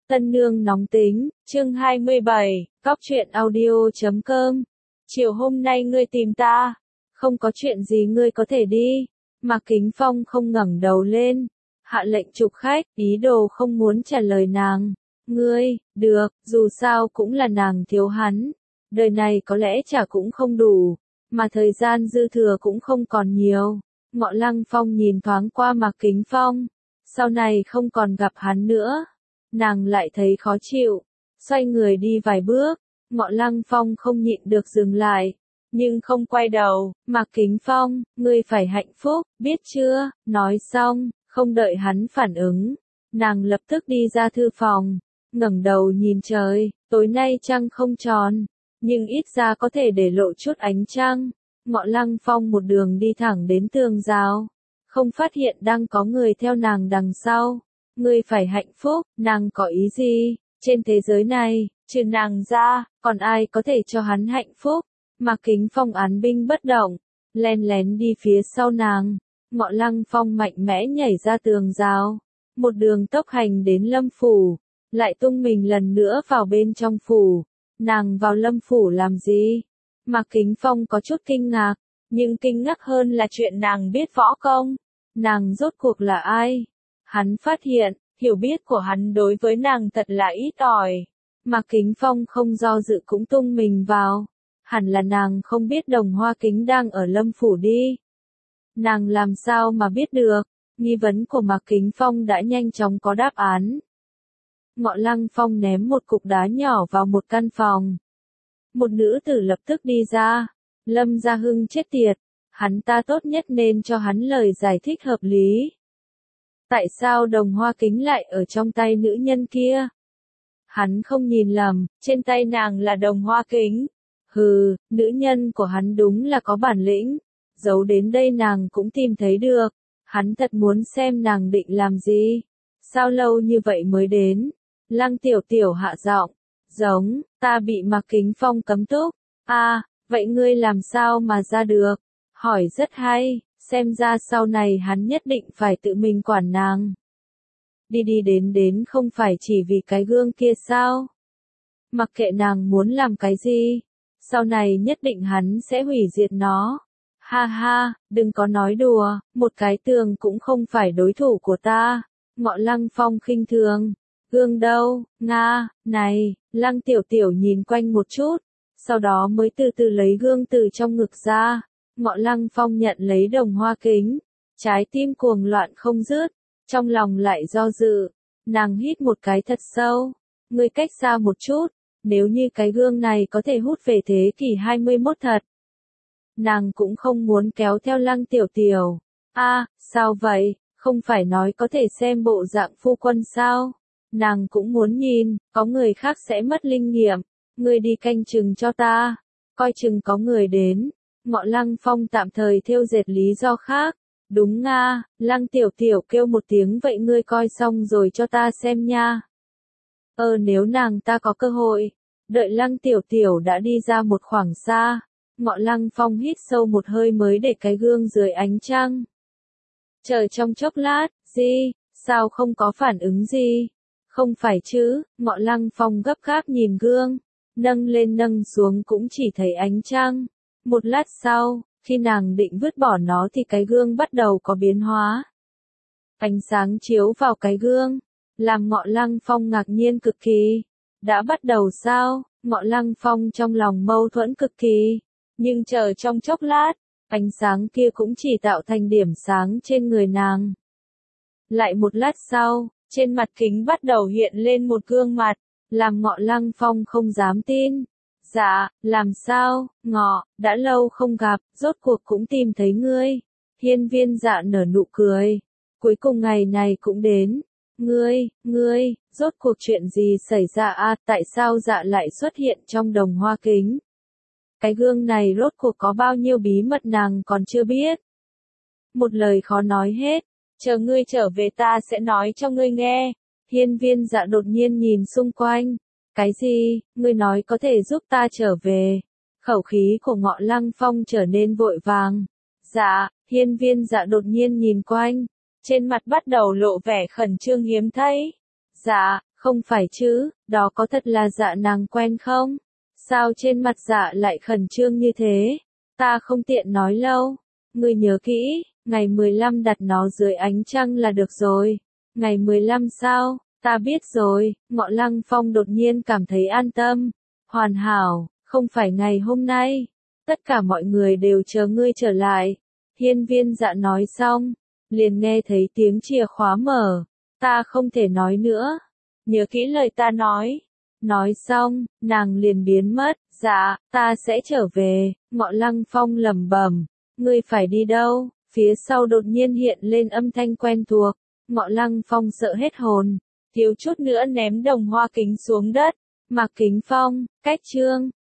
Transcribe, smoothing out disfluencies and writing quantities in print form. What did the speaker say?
Tân nương nóng tính, chương 27, cóc truyện audio.com. Chiều hôm nay ngươi tìm ta, không có chuyện gì ngươi có thể đi. Mạc Kính Phong không ngẩng đầu lên, hạ lệnh chụp khách, ý đồ không muốn trả lời nàng. Ngươi, được, dù sao cũng là nàng thiếu hắn. Đời này có lẽ trả cũng không đủ, mà thời gian dư thừa cũng không còn nhiều. Ngọ Lăng Phong nhìn thoáng qua Mạc Kính Phong, sau này không còn gặp hắn nữa. Nàng lại thấy khó chịu, xoay người đi vài bước, Ngọ Lăng Phong không nhịn được dừng lại, nhưng không quay đầu. Mạc Kính Phong, ngươi phải hạnh phúc, biết chưa? Nói xong, không đợi hắn phản ứng, nàng lập tức đi ra thư phòng, ngẩng đầu nhìn trời, tối nay trăng không tròn, nhưng ít ra có thể để lộ chút ánh trăng. Ngọ Lăng Phong một đường đi thẳng đến tường rào, không phát hiện đang có người theo nàng đằng sau. Ngươi phải hạnh phúc, nàng có ý gì? Trên thế giới này, trừ nàng ra, còn ai có thể cho hắn hạnh phúc? Mạc Kính Phong án binh bất động, len lén đi phía sau nàng. Ngọ Lăng Phong mạnh mẽ nhảy ra tường rào, một đường tốc hành đến Lâm Phủ, lại tung mình lần nữa vào bên trong phủ. Nàng vào Lâm Phủ làm gì? Mạc Kính Phong có chút kinh ngạc, nhưng kinh ngạc hơn là chuyện nàng biết võ công. Nàng rốt cuộc là ai? Hắn phát hiện, hiểu biết của hắn đối với nàng thật là ít ỏi. Mạc Kính Phong không do dự cũng tung mình vào. Hẳn là nàng không biết Đồng Hoa Kính đang ở Lâm Phủ đi. Nàng làm sao mà biết được? Nghi vấn của Mạc Kính Phong đã nhanh chóng có đáp án. Ngọ Lăng Phong ném một cục đá nhỏ vào một căn phòng. Một nữ tử lập tức đi ra. Lâm Gia Hưng chết tiệt. Hắn ta tốt nhất nên cho hắn lời giải thích hợp lý. Tại sao Đồng Hoa Kính lại ở trong tay nữ nhân kia? Hắn không nhìn lầm, trên tay nàng là Đồng Hoa Kính. Hừ, nữ nhân của hắn đúng là có bản lĩnh. Giấu đến đây nàng cũng tìm thấy được. Hắn thật muốn xem nàng định làm gì. Sao lâu như vậy mới đến? Lăng Tiểu Tiểu hạ giọng, giống, ta bị Mạc Kính Phong cấm túc. Vậy ngươi làm sao mà ra được? Hỏi rất hay. Xem ra sau này hắn nhất định phải tự mình quản nàng. Đi đến không phải chỉ vì cái gương kia sao? Mặc kệ nàng muốn làm cái gì, sau này nhất định hắn sẽ hủy diệt nó. Ha ha, đừng có nói đùa, một cái tường cũng không phải đối thủ của ta. Ngọ Lăng Phong khinh thường. Gương đâu, Nga, này, Lăng Tiểu Tiểu nhìn quanh một chút, sau đó mới từ từ lấy gương từ trong ngực ra. Ngọ Lăng Phong nhận lấy Đồng Hoa Kính, trái tim cuồng loạn không dứt, trong lòng lại do dự. Nàng hít một cái thật sâu, ngươi cách xa một chút, nếu như cái gương này có thể hút về thế kỷ 21 thật. Nàng cũng không muốn kéo theo Lăng Tiểu Tiểu. Sao vậy, không phải nói có thể xem bộ dạng phu quân sao? Nàng cũng muốn nhìn, có người khác sẽ mất linh nghiệm, ngươi đi canh chừng cho ta, coi chừng có người đến. Ngọ Lăng Phong tạm thời thêu dệt lý do khác. Đúng Nga, Lăng Tiểu Tiểu kêu một tiếng vậy ngươi coi xong rồi cho ta xem nha. Nếu nàng ta có cơ hội. Đợi Lăng Tiểu Tiểu đã đi ra một khoảng xa. Ngọ Lăng Phong hít sâu một hơi mới để cái gương dưới ánh trăng. Chờ trong chốc lát, sao không có phản ứng gì? Không phải chứ, Ngọ Lăng Phong gấp gáp nhìn gương. Nâng lên nâng xuống cũng chỉ thấy ánh trăng. Một lát sau, khi nàng định vứt bỏ nó thì cái gương bắt đầu có biến hóa. Ánh sáng chiếu vào cái gương, làm Ngọ Lăng Phong ngạc nhiên cực kỳ. Đã bắt đầu sao? Ngọ Lăng Phong trong lòng mâu thuẫn cực kỳ. Nhưng chờ trong chốc lát, ánh sáng kia cũng chỉ tạo thành điểm sáng trên người nàng. Lại một lát sau, trên mặt kính bắt đầu hiện lên một gương mặt, làm Ngọ Lăng Phong không dám tin. Dạ, làm sao, Ngọ, đã lâu không gặp, rốt cuộc cũng tìm thấy ngươi. Hiên Viên Dạ nở nụ cười. Cuối cùng ngày này cũng đến. Ngươi, rốt cuộc chuyện gì xảy ra tại sao Dạ lại xuất hiện trong Đồng Hoa Kính? Cái gương này rốt cuộc có bao nhiêu bí mật nàng còn chưa biết. Một lời khó nói hết, chờ ngươi trở về ta sẽ nói cho ngươi nghe. Hiên Viên Dạ đột nhiên nhìn xung quanh. Cái gì, ngươi nói có thể giúp ta trở về? Khẩu khí của Ngọ Lăng Phong trở nên vội vàng. Dạ, Hiên Viên Dạ đột nhiên nhìn quanh, trên mặt bắt đầu lộ vẻ khẩn trương hiếm thấy. Dạ, Không phải chứ, đó có thật là Dạ nàng quen không? Sao trên mặt Dạ lại khẩn trương như thế? Ta không tiện nói lâu. Ngươi nhớ kỹ, ngày 15 đặt nó dưới ánh trăng là được rồi. Ngày 15 sao? Ta biết rồi. Ngọ Lăng Phong đột nhiên cảm thấy an tâm. Hoàn hảo, không phải ngày hôm nay. Tất cả mọi người đều chờ ngươi trở lại. Hiên Viên Dạ nói xong, liền nghe thấy tiếng chìa khóa mở. Ta không thể nói nữa. Nhớ kỹ lời ta nói. Nói xong, nàng liền biến mất. Dạ, ta sẽ trở về. Ngọ Lăng Phong lẩm bẩm. Ngươi phải đi đâu? Phía sau đột nhiên hiện lên âm thanh quen thuộc. Ngọ Lăng Phong sợ hết hồn. Thiếu chút nữa ném đồng hoa kính xuống đất. Mạc Kính Phong, cách chương